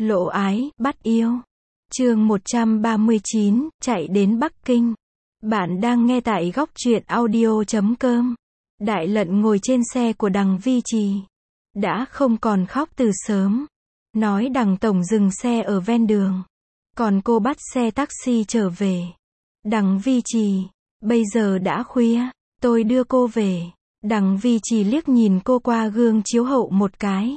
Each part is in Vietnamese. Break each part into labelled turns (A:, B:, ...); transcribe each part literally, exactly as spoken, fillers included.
A: Lộ ái, bắt yêu. Chương một trăm ba mươi chín, chạy đến Bắc Kinh. Bạn đang nghe tại góc truyện audio chấm com. Đại Lận ngồi trên xe của Đằng Vi Trì. Đã không còn khóc từ sớm. Nói Đằng tổng dừng xe ở ven đường. Còn cô bắt xe taxi trở về. Đằng Vi Trì, bây giờ đã khuya, tôi đưa cô về. Đằng Vi Trì liếc nhìn cô qua gương chiếu hậu một cái.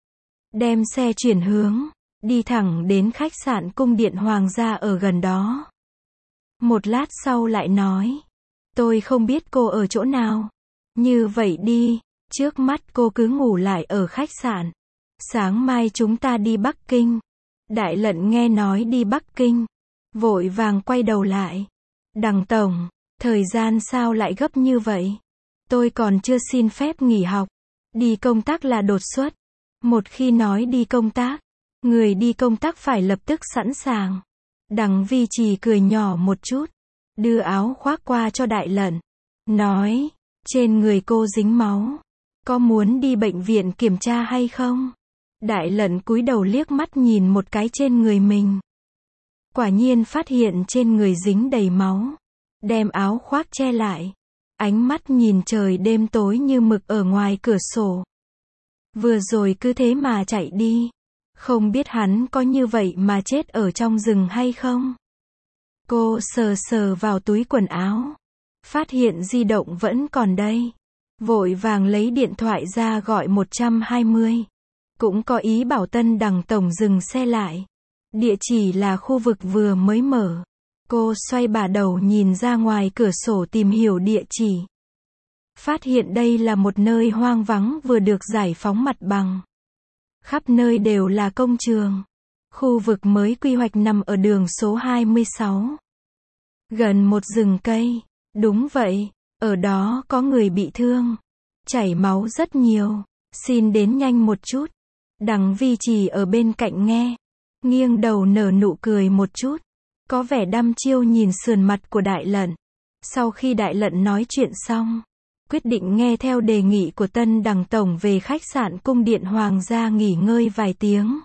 A: Đem xe chuyển hướng, đi thẳng đến khách sạn cung điện hoàng gia ở gần đó. Một lát sau lại nói, tôi không biết cô ở chỗ nào. Như vậy đi, trước mắt cô cứ ngủ lại ở khách sạn. Sáng mai chúng ta đi Bắc Kinh. Đại Lận nghe nói đi Bắc Kinh, vội vàng quay đầu lại. Đằng tổng, thời gian sao lại gấp như vậy? Tôi còn chưa xin phép nghỉ học. Đi công tác là đột xuất. Một khi nói đi công tác, người đi công tác phải lập tức sẵn sàng. Đằng Vi Trì cười nhỏ một chút, đưa áo khoác qua cho Đại Lận. Nói, trên người cô dính máu. Có muốn đi bệnh viện kiểm tra hay không? Đại Lận cúi đầu liếc mắt nhìn một cái trên người mình. Quả nhiên phát hiện trên người dính đầy máu. Đem áo khoác che lại. Ánh mắt nhìn trời đêm tối như mực ở ngoài cửa sổ. Vừa rồi cứ thế mà chạy đi. Không biết hắn có như vậy mà chết ở trong rừng hay không? Cô sờ sờ vào túi quần áo. Phát hiện di động vẫn còn đây. Vội vàng lấy điện thoại ra gọi một trăm hai mươi. Cũng có ý bảo Tân Đằng tổng dừng xe lại. Địa chỉ là khu vực vừa mới mở. Cô xoay bả đầu nhìn ra ngoài cửa sổ tìm hiểu địa chỉ. Phát hiện đây là một nơi hoang vắng vừa được giải phóng mặt bằng. Khắp nơi đều là công trường. Khu vực mới quy hoạch nằm ở đường số hai mươi sáu. Gần một rừng cây. Đúng vậy, ở đó có người bị thương. Chảy máu rất nhiều. Xin đến nhanh một chút. Đằng Vi Trì ở bên cạnh nghe. Nghiêng đầu nở nụ cười một chút. Có vẻ đăm chiêu nhìn sườn mặt của Đại Lận. Sau khi Đại Lận nói chuyện xong, quyết định nghe theo đề nghị của Tân Đằng tổng về khách sạn cung điện hoàng gia nghỉ ngơi vài tiếng.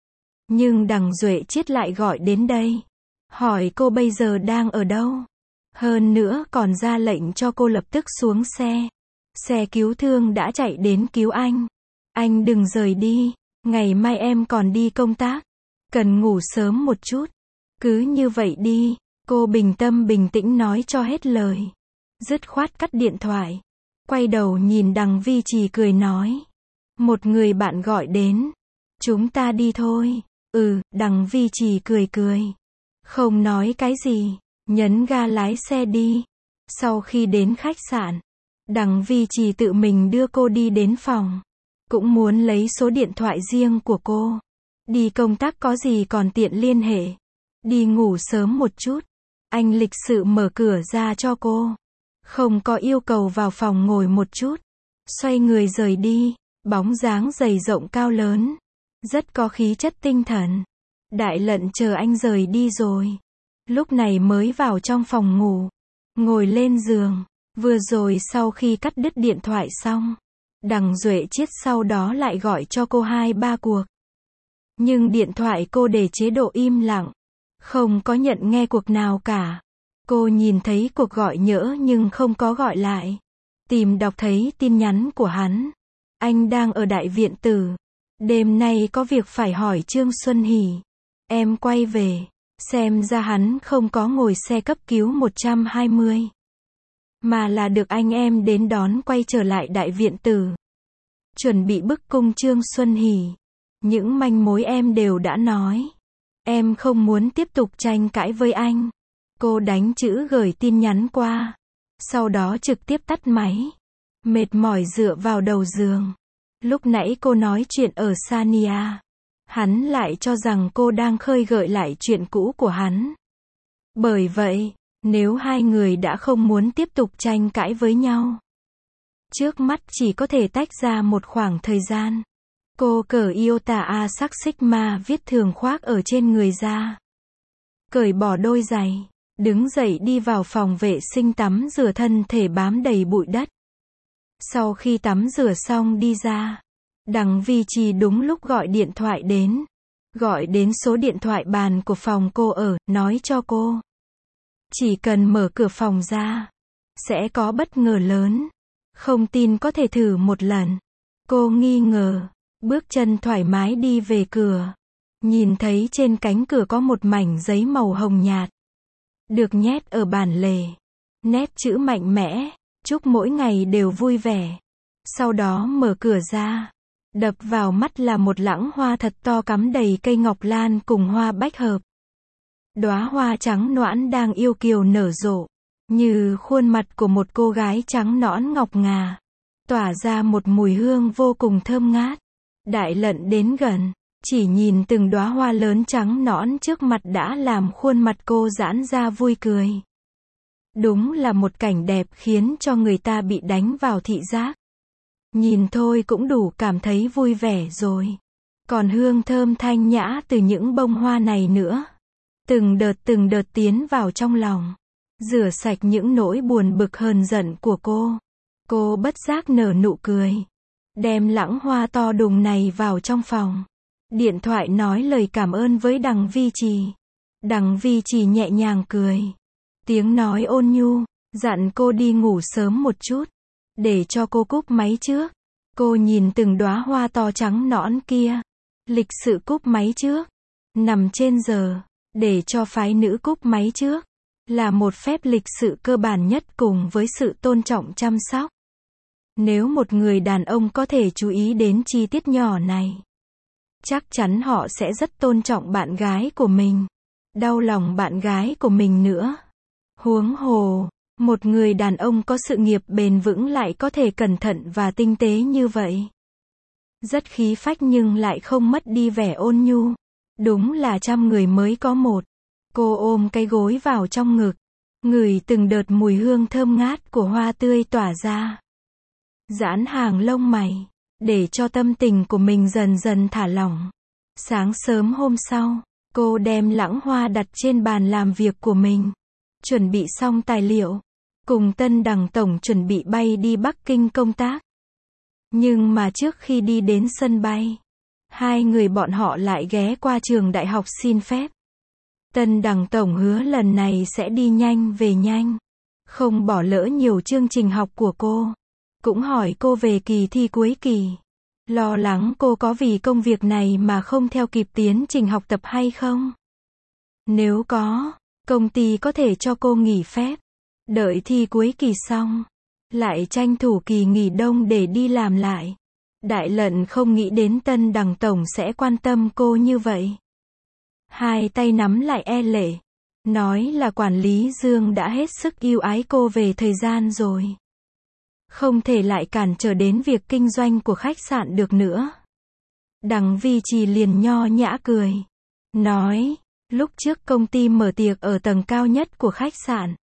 A: Nhưng Đằng Duệ Chiết lại gọi đến đây. Hỏi cô bây giờ đang ở đâu. Hơn nữa còn ra lệnh cho cô lập tức xuống xe. Xe cứu thương đã chạy đến cứu anh. Anh đừng rời đi. Ngày mai em còn đi công tác. Cần ngủ sớm một chút. Cứ như vậy đi. Cô bình tâm bình tĩnh nói cho hết lời. Dứt khoát cắt điện thoại. Quay đầu nhìn Đằng Vi Trì cười nói. Một người bạn gọi đến. Chúng ta đi thôi. Ừ, Đằng Vi Trì cười cười. Không nói cái gì. Nhấn ga lái xe đi. Sau khi đến khách sạn, Đằng Vi Trì tự mình đưa cô đi đến phòng. Cũng muốn lấy số điện thoại riêng của cô. Đi công tác có gì còn tiện liên hệ. Đi ngủ sớm một chút. Anh lịch sự mở cửa ra cho cô. Không có yêu cầu vào phòng ngồi một chút. Xoay người rời đi. Bóng dáng dày rộng cao lớn. Rất có khí chất tinh thần. Đại Lận chờ anh rời đi rồi. Lúc này mới vào trong phòng ngủ. Ngồi lên giường. Vừa rồi sau khi cắt đứt điện thoại xong, Đằng Duệ Chiết sau đó lại gọi cho cô hai ba cuộc. Nhưng điện thoại cô để chế độ im lặng. Không có nhận nghe cuộc nào cả. Cô nhìn thấy cuộc gọi nhỡ nhưng không có gọi lại. Tìm đọc thấy tin nhắn của hắn. Anh đang ở Đại Viện Tử. Đêm nay có việc phải hỏi Trương Xuân Hỷ. Em quay về. Xem ra hắn không có ngồi xe cấp cứu một trăm hai mươi. Mà là được anh em đến đón quay trở lại Đại Viện Tử. Chuẩn bị bức cung Trương Xuân Hỷ. Những manh mối em đều đã nói. Em không muốn tiếp tục tranh cãi với anh. Cô đánh chữ gửi tin nhắn qua. Sau đó trực tiếp tắt máy. Mệt mỏi dựa vào đầu giường. Lúc nãy cô nói chuyện ở Sania. Hắn lại cho rằng cô đang khơi gợi lại chuyện cũ của hắn. Bởi vậy, nếu hai người đã không muốn tiếp tục tranh cãi với nhau, trước mắt chỉ có thể tách ra một khoảng thời gian. Cô cởi Iota A sắc Sigma viết thường khoác ở trên người ra. Cởi bỏ đôi giày. Đứng dậy đi vào phòng vệ sinh tắm rửa thân thể bám đầy bụi đất. Sau khi tắm rửa xong đi ra, Đằng Vi Trì đúng lúc gọi điện thoại đến. gọi đến số điện thoại bàn của phòng cô ở, nói cho cô. Chỉ cần mở cửa phòng ra, sẽ có bất ngờ lớn. Không tin có thể thử một lần. Cô nghi ngờ, bước chân thoải mái đi về cửa. Nhìn thấy trên cánh cửa có một mảnh giấy màu hồng nhạt. Được nhét ở bản lề. Nét chữ mạnh mẽ, chúc mỗi ngày đều vui vẻ. Sau đó mở cửa ra. Đập vào mắt là một lẵng hoa thật to cắm đầy cây ngọc lan cùng hoa bách hợp. Đóa hoa trắng nõn đang yêu kiều nở rộ. Như khuôn mặt của một cô gái trắng nõn ngọc ngà. Tỏa ra một mùi hương vô cùng thơm ngát. Đại Lận đến gần. Chỉ nhìn từng đóa hoa lớn trắng nõn trước mặt đã làm khuôn mặt cô giãn ra vui cười. Đúng là một cảnh đẹp khiến cho người ta bị đánh vào thị giác. Nhìn thôi cũng đủ cảm thấy vui vẻ rồi. Còn hương thơm thanh nhã từ những bông hoa này nữa. Từng đợt từng đợt tiến vào trong lòng. Rửa sạch những nỗi buồn bực hờn giận của cô. Cô bất giác nở nụ cười. Đem lẵng hoa to đùng này vào trong phòng. Điện thoại nói lời cảm ơn với Đằng Vi Trì. Đằng Vi Trì nhẹ nhàng cười. Tiếng nói ôn nhu, dặn cô đi ngủ sớm một chút. Để cho cô cúp máy trước. Cô nhìn từng đóa hoa to trắng nõn kia. Lịch sự cúp máy trước. Nằm trên giờ. Để cho phái nữ cúp máy trước. Là một phép lịch sự cơ bản nhất cùng với sự tôn trọng chăm sóc. Nếu một người đàn ông có thể chú ý đến chi tiết nhỏ này, chắc chắn họ sẽ rất tôn trọng bạn gái của mình. Đau lòng bạn gái của mình nữa. Huống hồ, một người đàn ông có sự nghiệp bền vững lại có thể cẩn thận và tinh tế như vậy. Rất khí phách nhưng lại không mất đi vẻ ôn nhu. Đúng là trăm người mới có một. Cô ôm cái gối vào trong ngực. Ngửi từng đợt mùi hương thơm ngát của hoa tươi tỏa ra. Giãn hàng lông mày. Để cho tâm tình của mình dần dần thả lỏng. Sáng sớm hôm sau, cô đem lẵng hoa đặt trên bàn làm việc của mình. Chuẩn bị xong tài liệu. Cùng Tân Đằng Tổng chuẩn bị bay đi Bắc Kinh công tác. Nhưng mà trước khi đi đến sân bay, hai người bọn họ lại ghé qua trường đại học xin phép. Tân Đằng Tổng hứa lần này sẽ đi nhanh về nhanh. Không bỏ lỡ nhiều chương trình học của cô. Cũng hỏi cô về kỳ thi cuối kỳ. Lo lắng cô có vì công việc này mà không theo kịp tiến trình học tập hay không? Nếu có, công ty có thể cho cô nghỉ phép. Đợi thi cuối kỳ xong. Lại tranh thủ kỳ nghỉ đông để đi làm lại. Đại Lận không nghĩ đến Tân Đằng Tổng sẽ quan tâm cô như vậy. Hai tay nắm lại e lệ. Nói là quản lý Dương đã hết sức yêu ái cô về thời gian rồi. Không thể lại cản trở đến việc kinh doanh của khách sạn được nữa. Đằng Vi Trì liền nho nhã cười. Nói, lúc trước công ty mở tiệc ở tầng cao nhất của khách sạn.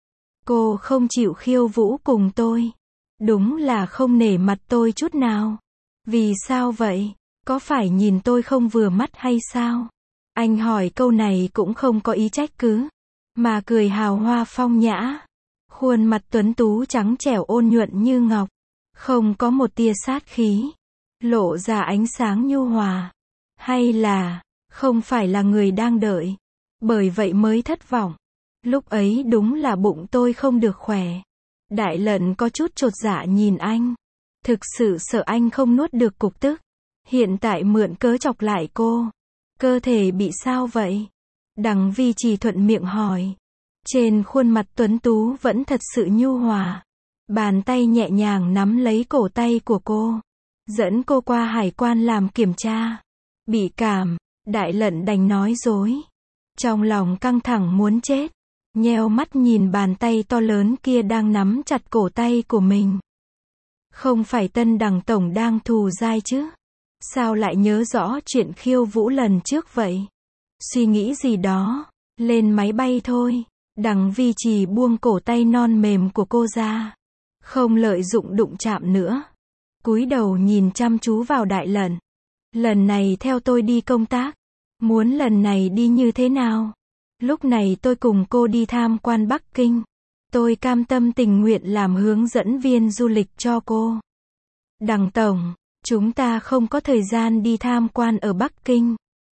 A: Cô không chịu khiêu vũ cùng tôi. Đúng là không nể mặt tôi chút nào. Vì sao vậy? Có phải nhìn tôi không vừa mắt hay sao? Anh hỏi câu này cũng không có ý trách cứ. Mà cười hào hoa phong nhã. Khuôn mặt tuấn tú trắng trẻo ôn nhuận như ngọc. Không có một tia sát khí. Lộ ra ánh sáng nhu hòa. Hay là, không phải là người đang đợi. Bởi vậy mới thất vọng. Lúc ấy đúng là bụng tôi không được khỏe. Đại Lận có chút chột dạ nhìn anh. Thực sự sợ anh không nuốt được cục tức. Hiện tại mượn cớ chọc lại cô. Cơ thể bị sao vậy? Đằng Vi Trì thuận miệng hỏi. Trên khuôn mặt tuấn tú vẫn thật sự nhu hòa. Bàn tay nhẹ nhàng nắm lấy cổ tay của cô. Dẫn cô qua hải quan làm kiểm tra. Bị cảm, Đại Lận đành nói dối. Trong lòng căng thẳng muốn chết. Nheo mắt nhìn bàn tay to lớn kia đang nắm chặt cổ tay của mình. Không phải Tân Đằng Tổng đang thù dai chứ? Sao lại nhớ rõ chuyện khiêu vũ lần trước vậy? Suy nghĩ gì đó, lên máy bay thôi. Đằng Vi Trì buông cổ tay non mềm của cô ra. Không lợi dụng đụng chạm nữa. Cúi đầu nhìn chăm chú vào Đại Lận. Lần này theo tôi đi công tác. Muốn lần này đi như thế nào? Lúc này tôi cùng cô đi tham quan Bắc Kinh. Tôi cam tâm tình nguyện làm hướng dẫn viên du lịch cho cô. Đằng Tổng, chúng ta không có thời gian đi tham quan ở Bắc Kinh.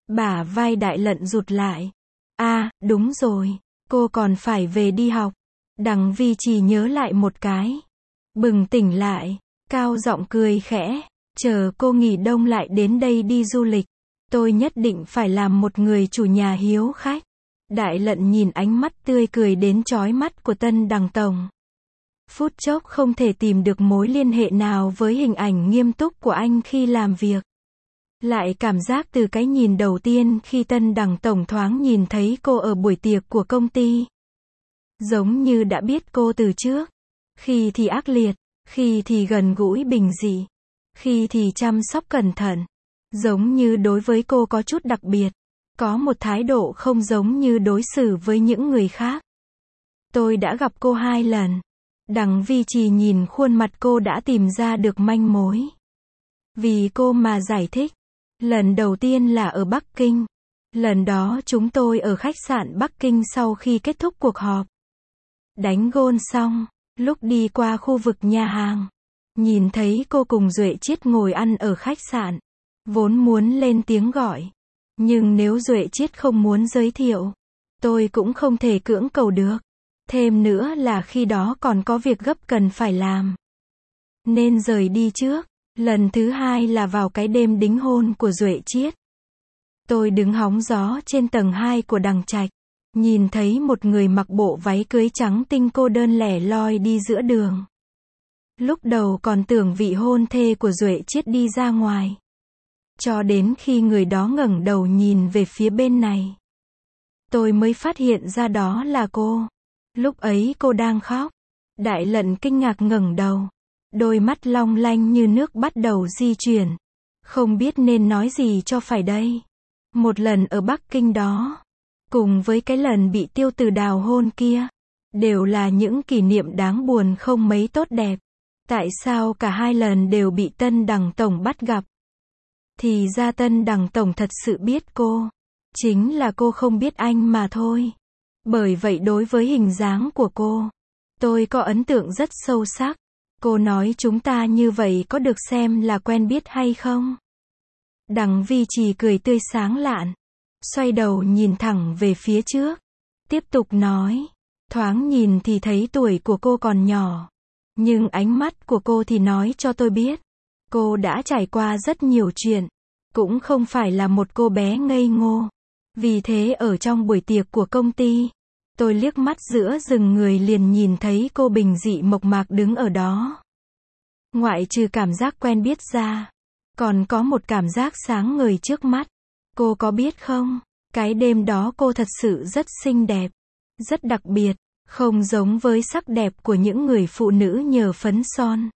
A: Bả vai Đại Lận rụt lại. À, đúng rồi, cô còn phải về đi học. Đằng Vi Trì nhớ lại một cái. Bừng tỉnh lại, cao giọng cười khẽ. Chờ cô nghỉ đông lại đến đây đi du lịch. Tôi nhất định phải làm một người chủ nhà hiếu khách. Đại Lận nhìn ánh mắt tươi cười đến chói mắt của Tân Đằng Tổng. Phút chốc không thể tìm được mối liên hệ nào với hình ảnh nghiêm túc của anh khi làm việc. Lại cảm giác từ cái nhìn đầu tiên khi Tân Đằng Tổng thoáng nhìn thấy cô ở buổi tiệc của công ty. Giống như đã biết cô từ trước. Khi thì ác liệt, khi thì gần gũi bình dị, khi thì chăm sóc cẩn thận. Giống như đối với cô có chút đặc biệt. Có một thái độ không giống như đối xử với những người khác. Tôi đã gặp cô hai lần. Đằng Vi Trì nhìn khuôn mặt cô đã tìm ra được manh mối. Vì cô mà giải thích. Lần đầu tiên là ở Bắc Kinh. Lần đó chúng tôi ở khách sạn Bắc Kinh sau khi kết thúc cuộc họp. Đánh gôn xong, lúc đi qua khu vực nhà hàng. Nhìn thấy cô cùng Duệ Chiết ngồi ăn ở khách sạn. Vốn muốn lên tiếng gọi. Nhưng nếu Duệ Chiết không muốn giới thiệu, tôi cũng không thể cưỡng cầu được. Thêm nữa là khi đó còn có việc gấp cần phải làm. Nên rời đi trước. Lần thứ hai là vào cái đêm đính hôn của Duệ Chiết. Tôi đứng hóng gió trên tầng hai của Đằng Trạch. Nhìn thấy một người mặc bộ váy cưới trắng tinh cô đơn lẻ loi đi giữa đường. Lúc đầu còn tưởng vị hôn thê của Duệ Chiết đi ra ngoài. Cho đến khi người đó ngẩng đầu nhìn về phía bên này. Tôi mới phát hiện ra đó là cô. Lúc ấy cô đang khóc. Đại Lận kinh ngạc ngẩng đầu. Đôi mắt long lanh như nước bắt đầu di chuyển. Không biết nên nói gì cho phải đây. Một lần ở Bắc Kinh đó. Cùng với cái lần bị Tiêu Từ đào hôn kia. Đều là những kỷ niệm đáng buồn không mấy tốt đẹp. Tại sao cả hai lần đều bị Tân Đằng Tổng bắt gặp? Thì ra Tân Đằng Tổng thật sự biết cô. Chính là cô không biết anh mà thôi. Bởi vậy đối với hình dáng của cô, tôi có ấn tượng rất sâu sắc. Cô nói chúng ta như vậy có được xem là quen biết hay không? Đằng Vi Trì cười tươi sáng lạn. Xoay đầu nhìn thẳng về phía trước. Tiếp tục nói. Thoáng nhìn thì thấy tuổi của cô còn nhỏ. Nhưng ánh mắt của cô thì nói cho tôi biết. Cô đã trải qua rất nhiều chuyện. Cũng không phải là một cô bé ngây ngô. Vì thế ở trong buổi tiệc của công ty, tôi liếc mắt giữa rừng người liền nhìn thấy cô bình dị mộc mạc đứng ở đó. Ngoại trừ cảm giác quen biết ra, còn có một cảm giác sáng ngời trước mắt. Cô có biết không, cái đêm đó cô thật sự rất xinh đẹp, rất đặc biệt, không giống với sắc đẹp của những người phụ nữ nhờ phấn son,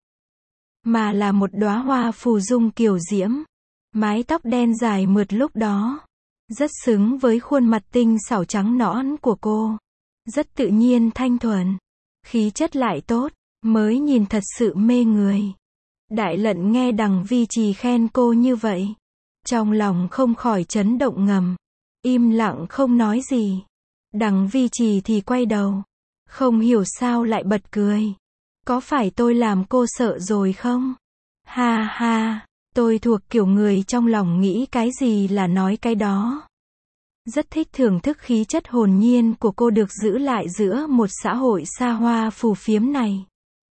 A: mà là một đóa hoa phù dung kiều diễm. Mái tóc đen dài mượt lúc đó, rất xứng với khuôn mặt tinh xảo trắng nõn của cô. Rất tự nhiên thanh thuần, khí chất lại tốt, mới nhìn thật sự mê người. Đại Lận nghe Đằng Vi Trì khen cô như vậy, trong lòng không khỏi chấn động ngầm, im lặng không nói gì. Đằng Vi Trì thì quay đầu, không hiểu sao lại bật cười. Có phải tôi làm cô sợ rồi không? Ha ha, tôi thuộc kiểu người trong lòng nghĩ cái gì là nói cái đó. Rất thích thưởng thức khí chất hồn nhiên của cô được giữ lại giữa một xã hội xa hoa phù phiếm này.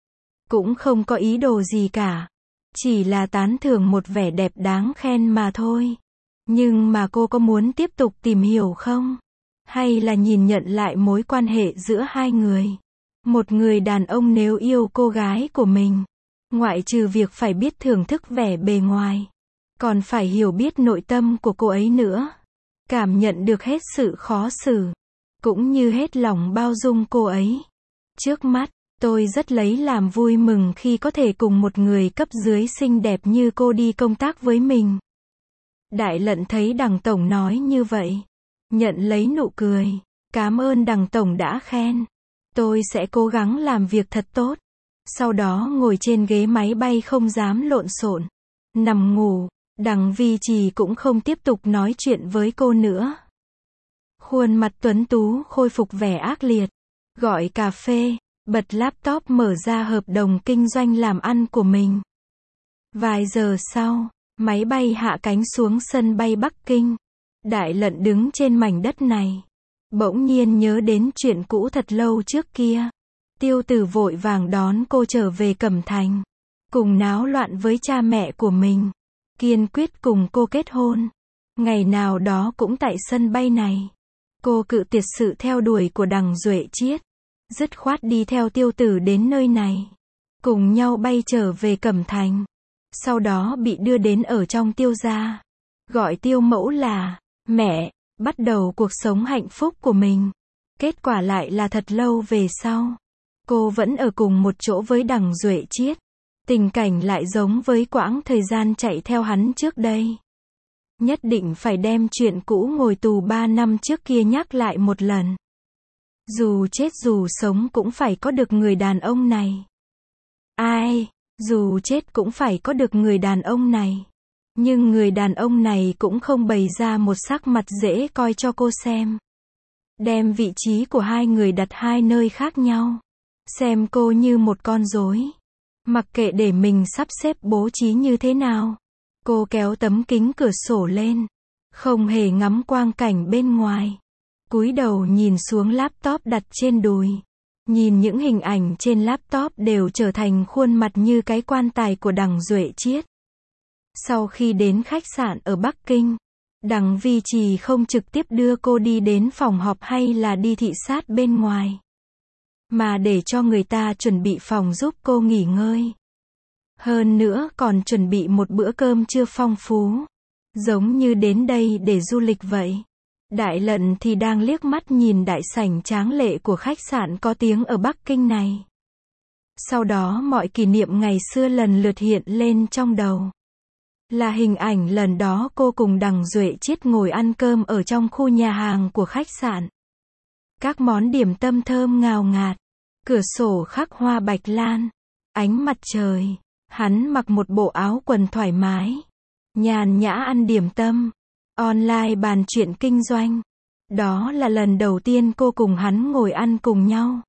A: Cũng không có ý đồ gì cả. Chỉ là tán thưởng một vẻ đẹp đáng khen mà thôi. Nhưng mà cô có muốn tiếp tục tìm hiểu không? Hay là nhìn nhận lại mối quan hệ giữa hai người? Một người đàn ông nếu yêu cô gái của mình, ngoại trừ việc phải biết thưởng thức vẻ bề ngoài, còn phải hiểu biết nội tâm của cô ấy nữa. Cảm nhận được hết sự khó xử, cũng như hết lòng bao dung cô ấy. Trước mắt, tôi rất lấy làm vui mừng khi có thể cùng một người cấp dưới xinh đẹp như cô đi công tác với mình. Đại Lận thấy Đằng Tổng nói như vậy, nhận lấy nụ cười. Cảm ơn Đằng Tổng đã khen. Tôi sẽ cố gắng làm việc thật tốt. Sau đó ngồi trên ghế máy bay không dám lộn xộn, nằm ngủ. Đằng Vi Trì cũng không tiếp tục nói chuyện với cô nữa. Khuôn mặt tuấn tú khôi phục vẻ ác liệt. Gọi cà phê, bật laptop mở ra hợp đồng kinh doanh làm ăn của mình. Vài giờ sau, máy bay hạ cánh xuống sân bay Bắc Kinh. Đại Lận đứng trên mảnh đất này, bỗng nhiên nhớ đến chuyện cũ thật lâu trước kia. Tiêu Tử vội vàng đón cô trở về Cẩm Thành, cùng náo loạn với cha mẹ của mình, kiên quyết cùng cô kết hôn. Ngày nào đó cũng tại sân bay này, cô cự tuyệt sự theo đuổi của Đằng Duệ Chiết, dứt khoát đi theo Tiêu Tử đến nơi này, cùng nhau bay trở về Cẩm Thành. Sau đó bị đưa đến ở trong Tiêu gia, gọi Tiêu mẫu là mẹ, bắt đầu cuộc sống hạnh phúc của mình. Kết quả lại là thật lâu về sau, cô vẫn ở cùng một chỗ với Đằng Duệ Chiết. Tình cảnh lại giống với quãng thời gian chạy theo hắn trước đây. Nhất định phải đem chuyện cũ ngồi tù ba năm trước kia nhắc lại một lần. Dù chết dù sống cũng phải có được người đàn ông này. Ai, dù chết cũng phải có được người đàn ông này. Nhưng người đàn ông này cũng không bày ra một sắc mặt dễ coi cho cô xem. Đem vị trí của hai người đặt hai nơi khác nhau. Xem cô như một con rối. Mặc kệ để mình sắp xếp bố trí như thế nào. Cô kéo tấm kính cửa sổ lên, không hề ngắm quang cảnh bên ngoài. Cúi đầu nhìn xuống laptop đặt trên đùi. Nhìn những hình ảnh trên laptop đều trở thành khuôn mặt như cái quan tài của Đằng Duệ Chiết. Sau khi đến khách sạn ở Bắc Kinh, Đằng Vi Trì không trực tiếp đưa cô đi đến phòng họp hay là đi thị sát bên ngoài, mà để cho người ta chuẩn bị phòng giúp cô nghỉ ngơi. Hơn nữa còn chuẩn bị một bữa cơm trưa phong phú, giống như đến đây để du lịch vậy. Đại Lận thì đang liếc mắt nhìn đại sảnh tráng lệ của khách sạn có tiếng ở Bắc Kinh này. Sau đó mọi kỷ niệm ngày xưa lần lượt hiện lên trong đầu. Là hình ảnh lần đó cô cùng Đằng Duệ Chiết ngồi ăn cơm ở trong khu nhà hàng của khách sạn. Các món điểm tâm thơm ngào ngạt, cửa sổ khắc hoa bạch lan, ánh mặt trời. Hắn mặc một bộ áo quần thoải mái, nhàn nhã ăn điểm tâm, online bàn chuyện kinh doanh. Đó là lần đầu tiên cô cùng hắn ngồi ăn cùng nhau.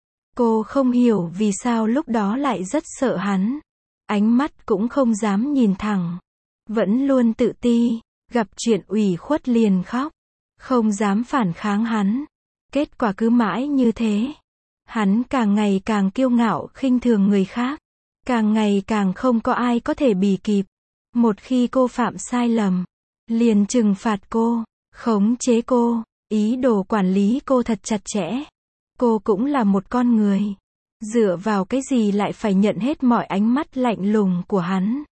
A: Cô không hiểu vì sao lúc đó lại rất sợ hắn. Ánh mắt cũng không dám nhìn thẳng. Vẫn luôn tự ti, gặp chuyện ủy khuất liền khóc. Không dám phản kháng hắn. Kết quả cứ mãi như thế. Hắn càng ngày càng kiêu ngạo khinh thường người khác. Càng ngày càng không có ai có thể bì kịp. Một khi cô phạm sai lầm, liền trừng phạt cô, khống chế cô, ý đồ quản lý cô thật chặt chẽ. Cô cũng là một con người. Dựa vào cái gì lại phải nhận hết mọi ánh mắt lạnh lùng của hắn.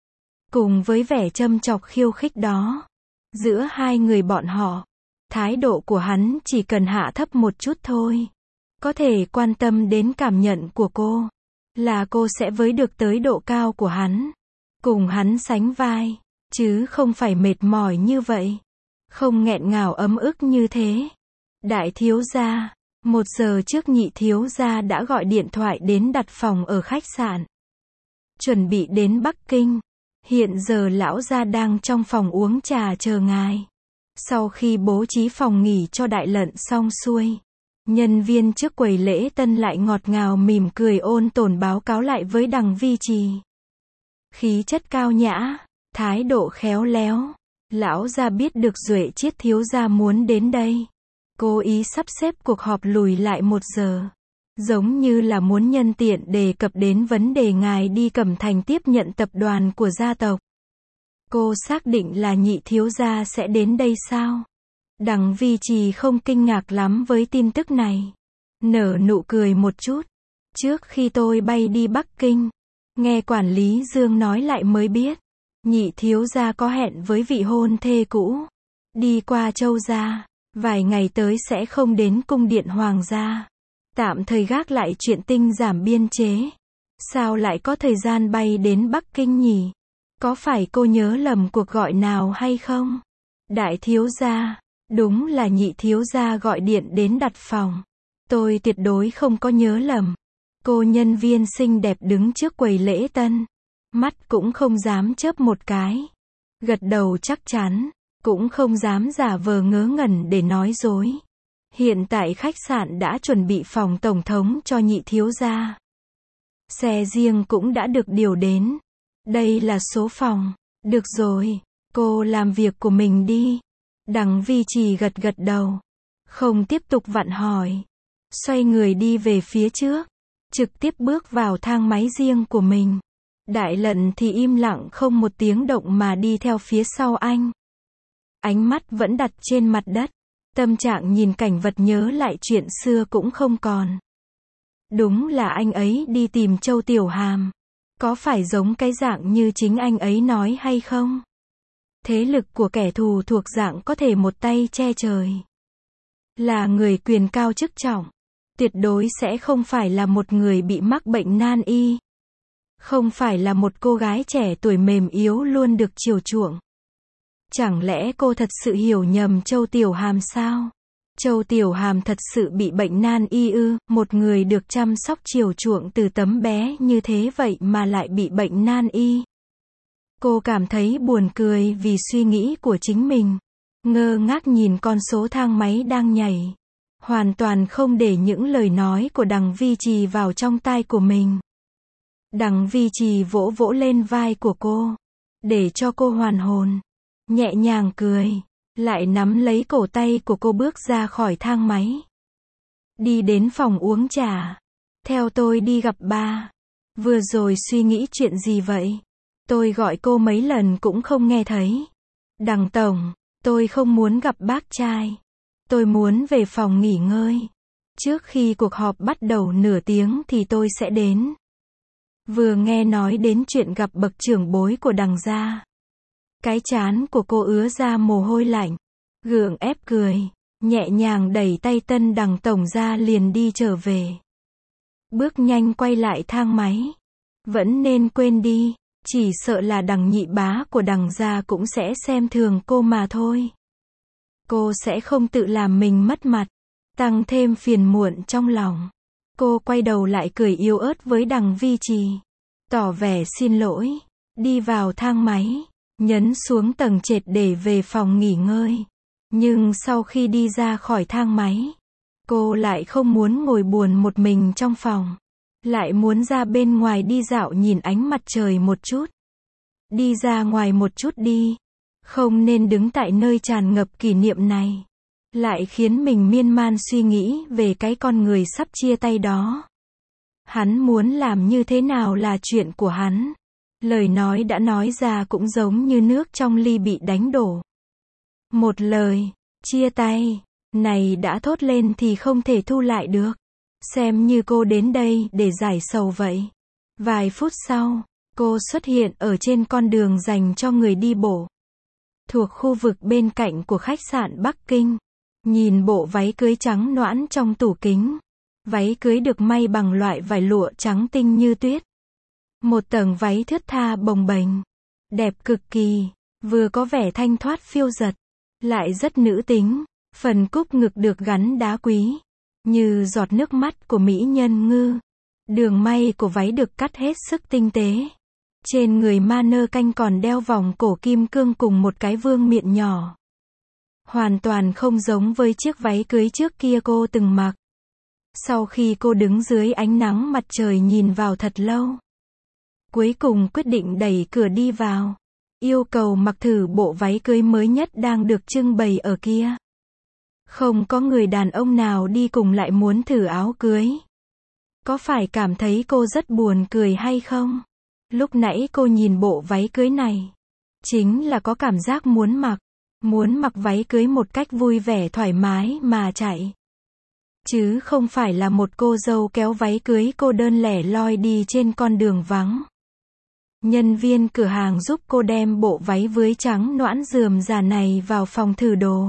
A: Cùng với vẻ châm chọc khiêu khích đó, giữa hai người bọn họ, thái độ của hắn chỉ cần hạ thấp một chút thôi. Có thể quan tâm đến cảm nhận của cô. Là cô sẽ với được tới độ cao của hắn. Cùng hắn sánh vai. Chứ không phải mệt mỏi như vậy. Không nghẹn ngào ấm ức như thế. Đại thiếu gia. Một giờ trước nhị thiếu gia đã gọi điện thoại đến đặt phòng ở khách sạn. Chuẩn bị đến Bắc Kinh. Hiện giờ lão gia đang trong phòng uống trà chờ ngài. Sau khi bố trí phòng nghỉ cho Đại Lận xong xuôi, nhân viên trước quầy lễ tân lại ngọt ngào mỉm cười ôn tồn báo cáo lại với Đằng Vi Trì. Khí chất cao nhã, thái độ khéo léo. Lão gia biết được Duệ Chiết thiếu gia muốn đến đây, cố ý sắp xếp cuộc họp lùi lại một giờ. Giống như là muốn nhân tiện đề cập đến vấn đề ngài đi Cẩm Thành tiếp nhận tập đoàn của gia tộc. Cô xác định là nhị thiếu gia sẽ đến đây sao? Đằng Vi Trì không kinh ngạc lắm với tin tức này. Nở nụ cười một chút. Trước khi tôi bay đi Bắc Kinh, nghe quản lý Dương nói lại mới biết. Nhị thiếu gia có hẹn với vị hôn thê cũ. Đi qua Châu gia. Vài ngày tới sẽ không đến cung điện hoàng gia. Tạm thời gác lại chuyện tinh giảm biên chế. Sao lại có thời gian bay đến Bắc Kinh nhỉ? Có phải cô nhớ lầm cuộc gọi nào hay không? Đại thiếu gia. Đúng là nhị thiếu gia gọi điện đến đặt phòng. Tôi tuyệt đối không có nhớ lầm. Cô nhân viên xinh đẹp đứng trước quầy lễ tân. Mắt cũng không dám chớp một cái. Gật đầu chắc chắn. Cũng không dám giả vờ ngớ ngẩn để nói dối. Hiện tại khách sạn đã chuẩn bị phòng tổng thống cho nhị thiếu gia. Xe riêng cũng đã được điều đến. Đây là số phòng. Được rồi, cô làm việc của mình đi. Đằng Vi Trì gật gật đầu. Không tiếp tục vặn hỏi. Xoay người đi về phía trước. Trực tiếp bước vào thang máy riêng của mình. Đại Lận thì im lặng không một tiếng động mà đi theo phía sau anh. Ánh mắt vẫn đặt trên mặt đất. Tâm trạng nhìn cảnh vật nhớ lại chuyện xưa cũng không còn. Đúng là anh ấy đi tìm Châu Tiểu Hàm. Có phải giống cái dạng như chính anh ấy nói hay không? Thế lực của kẻ thù thuộc dạng có thể một tay che trời. Là người quyền cao chức trọng. Tuyệt đối sẽ không phải là một người bị mắc bệnh nan y. Không phải là một cô gái trẻ tuổi mềm yếu luôn được chiều chuộng. Chẳng lẽ cô thật sự hiểu nhầm Châu Tiểu Hàm sao? Châu Tiểu Hàm thật sự bị bệnh nan y ư? Một người được chăm sóc chiều chuộng từ tấm bé như thế vậy mà lại bị bệnh nan y. Cô cảm thấy buồn cười vì suy nghĩ của chính mình. Ngơ ngác nhìn con số thang máy đang nhảy. Hoàn toàn không để những lời nói của Đằng Vi Trì vào trong tai của mình. Đằng Vi Trì vỗ vỗ lên vai của cô. Để cho cô hoàn hồn. Nhẹ nhàng cười. Lại nắm lấy cổ tay của cô bước ra khỏi thang máy. Đi đến phòng uống trà. Theo tôi đi gặp ba. Vừa rồi suy nghĩ chuyện gì vậy? Tôi gọi cô mấy lần cũng không nghe thấy. Đằng tổng, tôi không muốn gặp bác trai. Tôi muốn về phòng nghỉ ngơi. Trước khi cuộc họp bắt đầu nửa tiếng thì tôi sẽ đến. Vừa nghe nói đến chuyện gặp bậc trưởng bối của Đằng gia. Cái trán của cô ứa ra mồ hôi lạnh. Gượng ép cười. Nhẹ nhàng đẩy tay Tân Đằng tổng ra liền đi trở về. Bước nhanh quay lại thang máy. Vẫn nên quên đi. Chỉ sợ là Đằng nhị bá của Đằng gia cũng sẽ xem thường cô mà thôi. Cô sẽ không tự làm mình mất mặt. Tăng thêm phiền muộn trong lòng. Cô quay đầu lại cười yếu ớt với Đằng Vi Trì. Tỏ vẻ xin lỗi. Đi vào thang máy. Nhấn xuống tầng trệt để về phòng nghỉ ngơi. Nhưng sau khi đi ra khỏi thang máy. Cô lại không muốn ngồi buồn một mình trong phòng. Lại muốn ra bên ngoài đi dạo nhìn ánh mặt trời một chút. Đi ra ngoài một chút đi. Không nên đứng tại nơi tràn ngập kỷ niệm này. Lại khiến mình miên man suy nghĩ về cái con người sắp chia tay đó. Hắn muốn làm như thế nào là chuyện của hắn. Lời nói đã nói ra cũng giống như nước trong ly bị đánh đổ. Một lời, chia tay, này đã thốt lên thì không thể thu lại được. Xem như cô đến đây để giải sầu vậy. Vài phút sau, cô xuất hiện ở trên con đường dành cho người đi bộ. Thuộc khu vực bên cạnh của khách sạn Bắc Kinh. Nhìn bộ váy cưới trắng nõn trong tủ kính. Váy cưới được may bằng loại vải lụa trắng tinh như tuyết. Một tầng váy thướt tha bồng bềnh. Đẹp cực kỳ. Vừa có vẻ thanh thoát phiêu dật. Lại rất nữ tính. Phần cúc ngực được gắn đá quý. Như giọt nước mắt của mỹ nhân ngư. Đường may của váy được cắt hết sức tinh tế. Trên người Manơ Canh còn đeo vòng cổ kim cương cùng một cái vương miện nhỏ. Hoàn toàn không giống với chiếc váy cưới trước kia cô từng mặc. Sau khi cô đứng dưới ánh nắng mặt trời nhìn vào thật lâu. Cuối cùng quyết định đẩy cửa đi vào. Yêu cầu mặc thử bộ váy cưới mới nhất đang được trưng bày ở kia. Không có người đàn ông nào đi cùng lại muốn thử áo cưới. Có phải cảm thấy cô rất buồn cười hay không? Lúc nãy cô nhìn bộ váy cưới này. Chính là có cảm giác muốn mặc. Muốn mặc váy cưới một cách vui vẻ thoải mái mà chạy. Chứ không phải là một cô dâu kéo váy cưới cô đơn lẻ loi đi trên con đường vắng. Nhân viên cửa hàng giúp cô đem bộ váy vưới trắng nõn rườm rà này vào phòng thử đồ.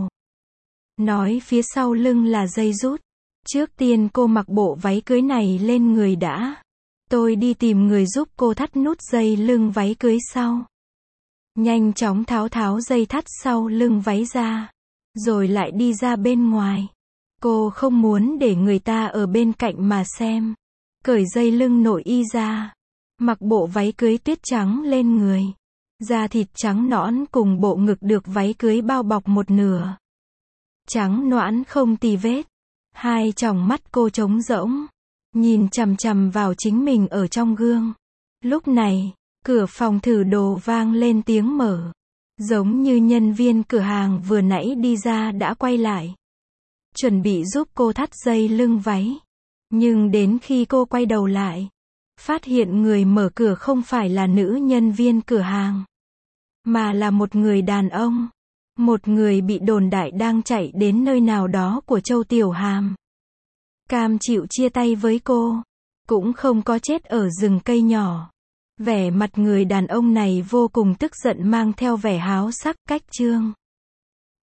A: Nói phía sau lưng là dây rút. Trước tiên cô mặc bộ váy cưới này lên người đã. Tôi đi tìm người giúp cô thắt nút dây lưng váy cưới sau. Nhanh chóng tháo tháo dây thắt sau lưng váy ra. Rồi lại đi ra bên ngoài. Cô không muốn để người ta ở bên cạnh mà xem. Cởi dây lưng nội y ra. Mặc bộ váy cưới tuyết trắng lên người. Da thịt trắng nõn cùng bộ ngực được váy cưới bao bọc một nửa. Trắng nõn không tì vết. Hai tròng mắt cô trống rỗng. Nhìn chằm chằm vào chính mình ở trong gương. Lúc này, cửa phòng thử đồ vang lên tiếng mở. Giống như nhân viên cửa hàng vừa nãy đi ra đã quay lại, chuẩn bị giúp cô thắt dây lưng váy. Nhưng đến khi cô quay đầu lại, phát hiện người mở cửa không phải là nữ nhân viên cửa hàng, mà là một người đàn ông. Một người bị đồn đại đang chạy đến nơi nào đó của Châu Tiểu Hàm. Cam chịu chia tay với cô, cũng không có chết ở rừng cây nhỏ. Vẻ mặt người đàn ông này vô cùng tức giận mang theo vẻ háo sắc. Cách chương